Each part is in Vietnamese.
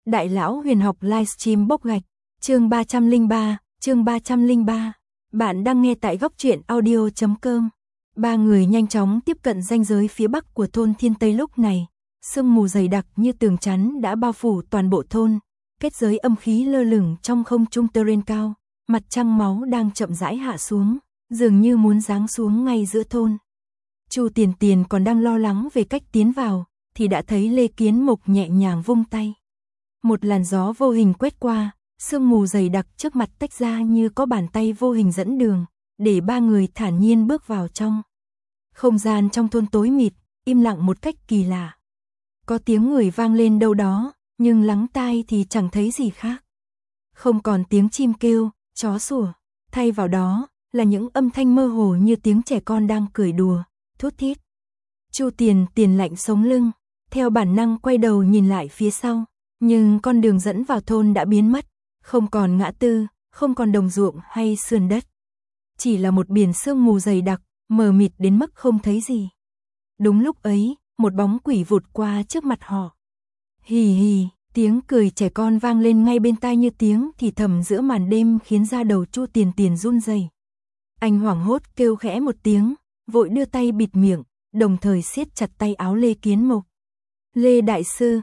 Đại lão huyền học livestream bốc gạch, chương 303. Bạn đang nghe tại góc truyện audio.com. Ba người nhanh chóng tiếp cận ranh giới phía bắc của thôn Thiên Tây lúc này. Sương mù dày đặc như tường chắn đã bao phủ toàn bộ thôn, kết giới âm khí lơ lửng trong không trung terrain cao, mặt trăng máu đang chậm rãi hạ xuống, dường như muốn giáng xuống ngay giữa thôn. Chu Tiền Tiền còn đang lo lắng về cách tiến vào, thì đã thấy Lê Kiến Mục nhẹ nhàng vung tay. Một làn gió vô hình quét qua, sương mù dày đặc trước mặt tách ra như có bàn tay vô hình dẫn đường, để ba người thản nhiên bước vào trong. Không gian trong thôn tối mịt, im lặng một cách kỳ lạ. Có tiếng người vang lên đâu đó, nhưng lắng tai thì chẳng thấy gì khác. Không còn tiếng chim kêu, chó sủa, thay vào đó là những âm thanh mơ hồ như tiếng trẻ con đang cười đùa, thút thít. Chu Tiền Tiền lạnh sống lưng, theo bản năng quay đầu nhìn lại phía sau, nhưng con đường dẫn vào thôn đã biến mất, không còn ngã tư, không còn đồng ruộng hay sườn đất. Chỉ là một biển sương mù dày đặc, mờ mịt đến mức không thấy gì. Đúng lúc ấy, một bóng quỷ vụt qua trước mặt họ. Hì hì, tiếng cười trẻ con vang lên ngay bên tai như tiếng thì thầm giữa màn đêm khiến da đầu Chu Tiền Tiền run rẩy. Anh hoảng hốt kêu khẽ một tiếng, vội đưa tay bịt miệng, đồng thời siết chặt tay áo Lê Kiến Mục. Lê đại sư,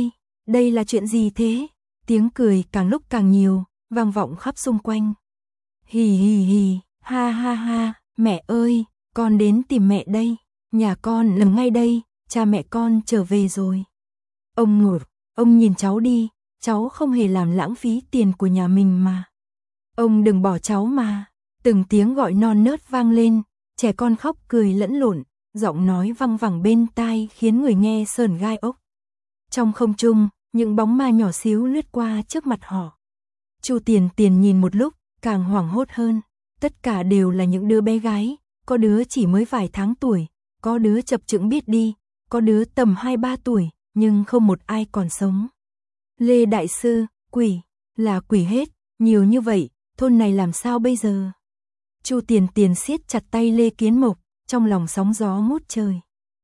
đây là chuyện gì thế? Tiếng cười càng lúc càng nhiều, vang vọng khắp xung quanh. Hì hì hì, ha ha ha, mẹ ơi, con đến tìm mẹ đây, nhà con nằm ngay đây, cha mẹ con trở về rồi. Ông ngột, ông nhìn cháu đi, cháu không hề làm lãng phí tiền của nhà mình mà. Ông đừng bỏ cháu mà. Từng tiếng gọi non nớt vang lên, trẻ con khóc cười lẫn lộn, giọng nói văng vẳng bên tai khiến người nghe sởn gai ốc. Trong không trung, những bóng ma nhỏ xíu lướt qua trước mặt họ. Chu Tiền Tiền nhìn một lúc, càng hoảng hốt hơn. Tất cả đều là những đứa bé gái, có đứa chỉ mới vài tháng tuổi, có đứa chập chững biết đi, có đứa tầm 2-3 tuổi, nhưng không một ai còn sống. Lê đại sư, quỷ, là quỷ hết, nhiều như vậy, thôn này làm sao bây giờ? Chu Tiền Tiền siết chặt tay Lê Kiến Mục, trong lòng sóng gió ngút trời.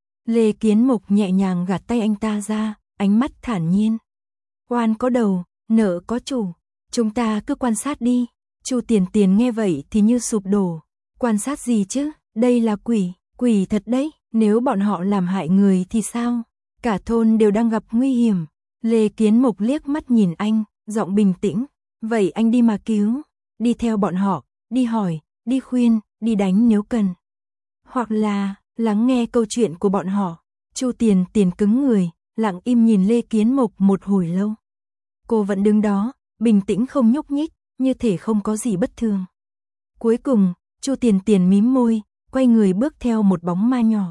Lê Kiến Mục nhẹ nhàng gạt tay anh ta ra, ánh mắt thản nhiên. Oan có đầu, nợ có chủ, chúng ta cứ quan sát đi. Chu Tiền Tiền nghe vậy thì như sụp đổ. Quan sát gì chứ, đây là quỷ thật đấy, nếu bọn họ làm hại người thì sao? Cả thôn đều đang gặp nguy hiểm. Lê Kiến Mục liếc mắt nhìn anh, giọng bình tĩnh. Vậy anh đi mà cứu, đi theo bọn họ, đi hỏi, đi khuyên, đi đánh nếu cần. Hoặc là, lắng nghe câu chuyện của bọn họ. Chu Tiền Tiền cứng người, lặng im nhìn Lê Kiến Mục một hồi lâu. Cô vẫn đứng đó, bình tĩnh không nhúc nhích, như thể không có gì bất thường. Cuối cùng, Chu Tiền Tiền mím môi, quay người bước theo một bóng ma nhỏ.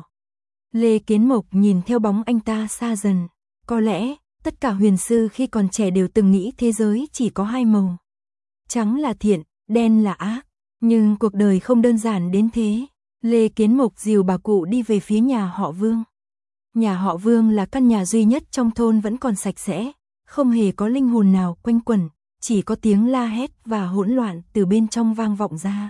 Lê Kiến Mục nhìn theo bóng anh ta xa dần. Có lẽ, tất cả huyền sư khi còn trẻ đều từng nghĩ thế giới chỉ có hai màu. Trắng là thiện, đen là ác. Nhưng cuộc đời không đơn giản đến thế. Lê Kiến Mục dìu bà cụ đi về phía nhà họ Vương. Nhà họ Vương là căn nhà duy nhất trong thôn vẫn còn sạch sẽ, không hề có linh hồn nào quanh quẩn, chỉ có tiếng la hét và hỗn loạn từ bên trong vang vọng ra.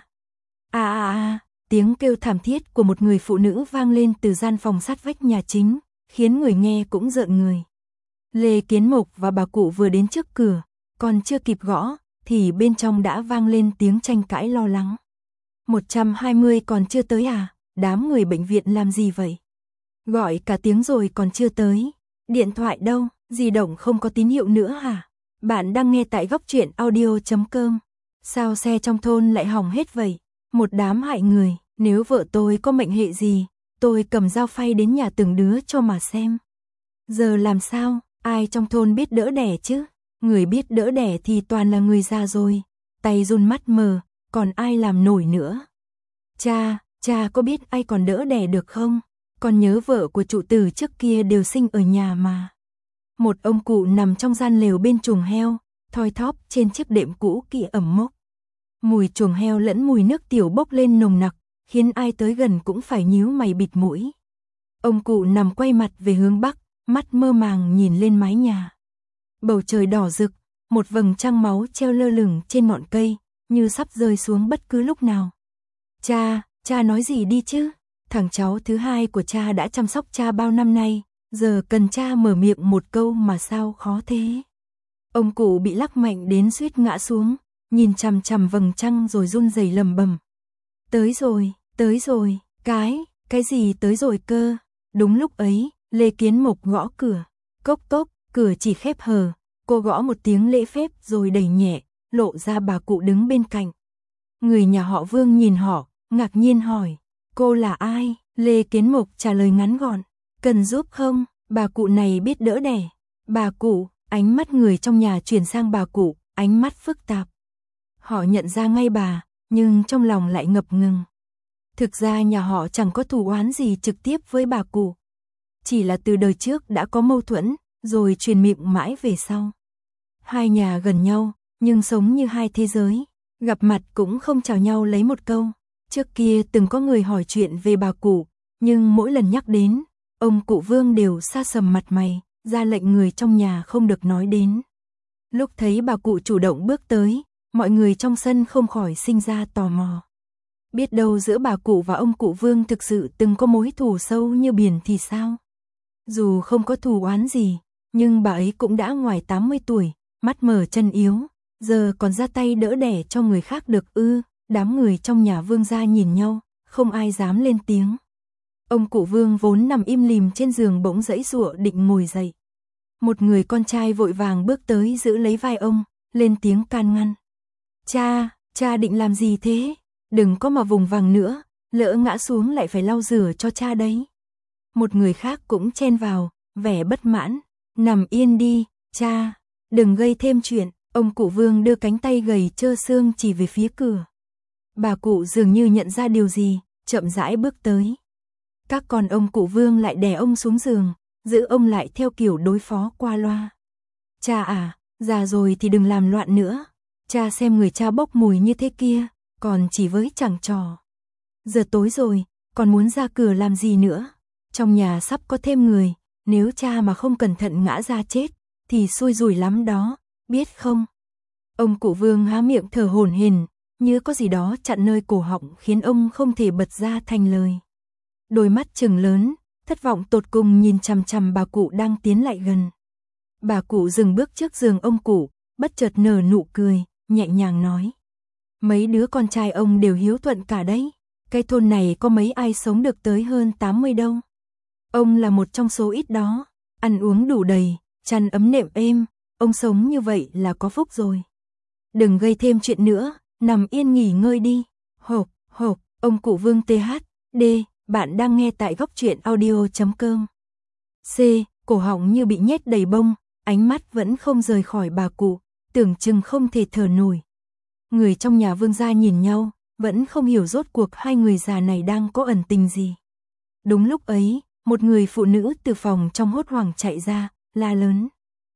Tiếng kêu thảm thiết của một người phụ nữ vang lên từ gian phòng sát vách nhà chính, khiến người nghe cũng rợn người. Lê Kiến Mục và bà cụ vừa đến trước cửa, còn chưa kịp gõ, thì bên trong đã vang lên tiếng tranh cãi lo lắng. 120 còn chưa tới à? Đám người bệnh viện làm gì vậy? Gọi cả tiếng rồi còn chưa tới. Điện thoại đâu? Di động không có tín hiệu nữa hả? Bạn đang nghe tại góc truyện audio.com. Sao xe trong thôn lại hỏng hết vậy? Một đám hại người. Nếu vợ tôi có mệnh hệ gì, tôi cầm dao phay đến nhà từng đứa cho mà xem. Giờ làm sao? Ai trong thôn biết đỡ đẻ chứ? Người biết đỡ đẻ thì toàn là người già rồi. Tay run mắt mờ, còn ai làm nổi nữa? Cha có biết ai còn đỡ đẻ được không? Con nhớ vợ của trụ tử trước kia đều sinh ở nhà mà. Một ông cụ nằm trong gian lều bên chuồng heo, thoi thóp trên chiếc đệm cũ kỹ ẩm mốc. Mùi chuồng heo lẫn mùi nước tiểu bốc lên nồng nặc, khiến ai tới gần cũng phải nhíu mày bịt mũi. Ông cụ nằm quay mặt về hướng bắc, mắt mơ màng nhìn lên mái nhà. Bầu trời đỏ rực, một vầng trăng máu treo lơ lửng trên ngọn cây, như sắp rơi xuống bất cứ lúc nào. Cha nói gì đi chứ? Thằng cháu thứ hai của cha đã chăm sóc cha bao năm nay, giờ cần cha mở miệng một câu mà sao khó thế? Ông cụ bị lắc mạnh đến suýt ngã xuống, nhìn chằm chằm vầng trăng rồi run rẩy lẩm bẩm. Tới rồi, cái gì tới rồi cơ? Đúng lúc ấy, Lê Kiến Mục gõ cửa. Cốc cốc, cửa chỉ khép hờ, cô gõ một tiếng lễ phép rồi đẩy nhẹ, lộ ra bà cụ đứng bên cạnh. Người nhà họ Vương nhìn họ, ngạc nhiên hỏi, cô là ai? Lê Kiến Mục trả lời ngắn gọn, cần giúp không? Bà cụ này biết đỡ đẻ. Bà cụ, ánh mắt người trong nhà chuyển sang bà cụ, ánh mắt phức tạp. Họ nhận ra ngay bà, nhưng trong lòng lại ngập ngừng. Thực ra nhà họ chẳng có thù oán gì trực tiếp với bà cụ. Chỉ là từ đời trước đã có mâu thuẫn, rồi truyền miệng mãi về sau. Hai nhà gần nhau, nhưng sống như hai thế giới. Gặp mặt cũng không chào nhau lấy một câu. Trước kia từng có người hỏi chuyện về bà cụ, nhưng mỗi lần nhắc đến, ông cụ Vương đều sa sầm mặt mày, ra lệnh người trong nhà không được nói đến. Lúc thấy bà cụ chủ động bước tới, mọi người trong sân không khỏi sinh ra tò mò. Biết đâu giữa bà cụ và ông cụ Vương thực sự từng có mối thù sâu như biển thì sao? Dù không có thù oán gì, nhưng bà ấy cũng đã ngoài 80 tuổi, mắt mờ chân yếu, giờ còn ra tay đỡ đẻ cho người khác được ư? Đám người trong nhà Vương gia nhìn nhau, không ai dám lên tiếng. Ông cụ Vương vốn nằm im lìm trên giường bỗng giãy giụa định ngồi dậy. Một người con trai vội vàng bước tới giữ lấy vai ông, lên tiếng can ngăn. Cha định làm gì thế? Đừng có mà vùng vằng nữa, lỡ ngã xuống lại phải lau rửa cho cha đấy. Một người khác cũng chen vào, vẻ bất mãn. Nằm yên đi, cha, đừng gây thêm chuyện. Ông cụ Vương đưa cánh tay gầy trơ xương chỉ về phía cửa. Bà cụ dường như nhận ra điều gì, chậm rãi bước tới. Các con ông cụ Vương lại đè ông xuống giường, giữ ông lại theo kiểu đối phó qua loa. Cha à, già rồi thì đừng làm loạn nữa. Cha xem người cha bốc mùi như thế kia, còn chỉ với chẳng trò. Giờ tối rồi, còn muốn ra cửa làm gì nữa? Trong nhà sắp có thêm người, nếu cha mà không cẩn thận ngã ra chết, thì xui rủi lắm đó, biết không? Ông cụ Vương há miệng thở hổn hển, như có gì đó chặn nơi cổ họng khiến ông không thể bật ra thành lời. Đôi mắt trừng lớn, thất vọng tột cùng nhìn chằm chằm bà cụ đang tiến lại gần. Bà cụ dừng bước trước giường ông cụ, bất chợt nở nụ cười, nhẹ nhàng nói. Mấy đứa con trai ông đều hiếu thuận cả đấy. Cái thôn này có mấy ai sống được tới hơn 80 đâu. Ông là một trong số ít đó. Ăn uống đủ đầy, chăn ấm nệm êm. Ông sống như vậy là có phúc rồi. Đừng gây thêm chuyện nữa, nằm yên nghỉ ngơi đi. Hộp, ông cụ Vương THD, bạn đang nghe tại góc truyện audio.com. C, cổ họng như bị nhét đầy bông, ánh mắt vẫn không rời khỏi bà cụ, tưởng chừng không thể thở nổi. Người trong nhà Vương gia nhìn nhau, vẫn không hiểu rốt cuộc hai người già này đang có ẩn tình gì. Đúng lúc ấy, một người phụ nữ từ phòng trong hốt hoảng chạy ra, la lớn.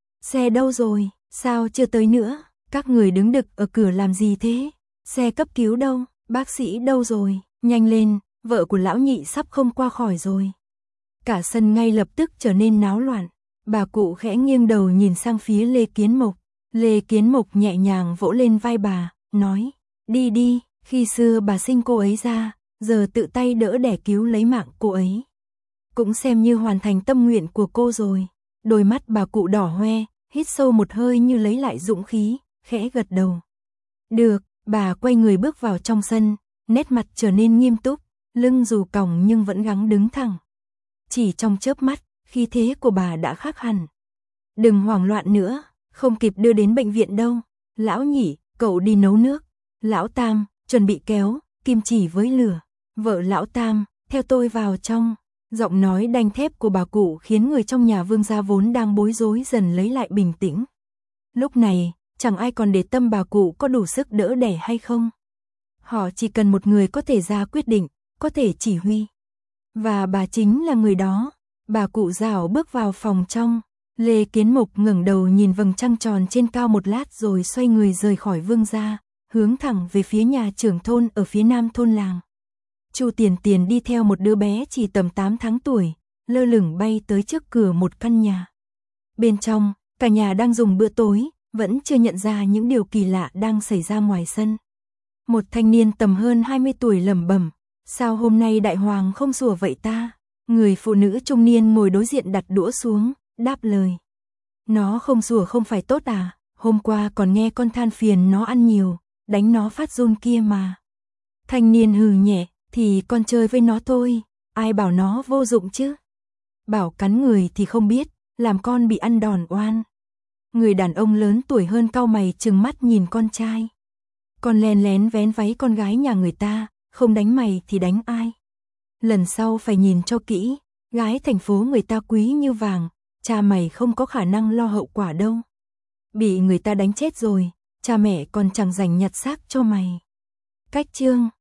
Xe đâu rồi, sao chưa tới nữa, các người đứng đực ở cửa làm gì thế, xe cấp cứu đâu, bác sĩ đâu rồi, nhanh lên, vợ của lão nhị sắp không qua khỏi rồi. Cả sân ngay lập tức trở nên náo loạn, bà cụ khẽ nghiêng đầu nhìn sang phía Lê Kiến Mục. Lê Kiến Mục nhẹ nhàng vỗ lên vai bà, nói, đi, khi xưa bà sinh cô ấy ra, giờ tự tay đỡ đẻ cứu lấy mạng cô ấy. Cũng xem như hoàn thành tâm nguyện của cô rồi. Đôi mắt bà cụ đỏ hoe, hít sâu một hơi như lấy lại dũng khí, khẽ gật đầu. Được, bà quay người bước vào trong sân, nét mặt trở nên nghiêm túc, lưng dù còng nhưng vẫn gắng đứng thẳng. Chỉ trong chớp mắt, khí thế của bà đã khác hẳn. Đừng hoảng loạn nữa, không kịp đưa đến bệnh viện đâu. Lão nhị, cậu đi nấu nước. Lão Tam, chuẩn bị kéo, kim chỉ với lửa. Vợ lão Tam, theo tôi vào trong. Giọng nói đanh thép của bà cụ khiến người trong nhà Vương gia vốn đang bối rối dần lấy lại bình tĩnh. Lúc này, chẳng ai còn để tâm bà cụ có đủ sức đỡ đẻ hay không. Họ chỉ cần một người có thể ra quyết định, có thể chỉ huy. Và bà chính là người đó. Bà cụ rảo bước vào phòng trong. Lê Kiến Mục ngẩng đầu nhìn vầng trăng tròn trên cao một lát rồi xoay người rời khỏi Vương gia, hướng thẳng về phía nhà trưởng thôn ở phía nam thôn làng. Chu Tiền Tiền đi theo một đứa bé chỉ tầm 8 tháng tuổi, lơ lửng bay tới trước cửa một căn nhà. Bên trong, cả nhà đang dùng bữa tối, vẫn chưa nhận ra những điều kỳ lạ đang xảy ra ngoài sân. Một thanh niên tầm hơn 20 tuổi lẩm bẩm, sao hôm nay đại hoàng không sủa vậy ta? Người phụ nữ trung niên ngồi đối diện đặt đũa xuống, đáp lời. Nó không sủa không phải tốt à, Hôm qua còn nghe con than phiền nó ăn nhiều, đánh nó phát run kia mà. Thanh niên hừ nhẹ, thì con chơi với nó thôi, ai bảo nó vô dụng chứ. Bảo cắn người thì không biết, làm con bị ăn đòn oan. Người đàn ông lớn tuổi hơn cau mày trừng mắt nhìn con trai. Con lén lén vén váy con gái nhà người ta, không đánh mày thì đánh ai? Lần sau phải nhìn cho kỹ, gái thành phố người ta quý như vàng, cha mày không có khả năng lo hậu quả đâu. Bị người ta đánh chết rồi, cha mẹ còn chẳng dành nhặt xác cho mày. Cách chương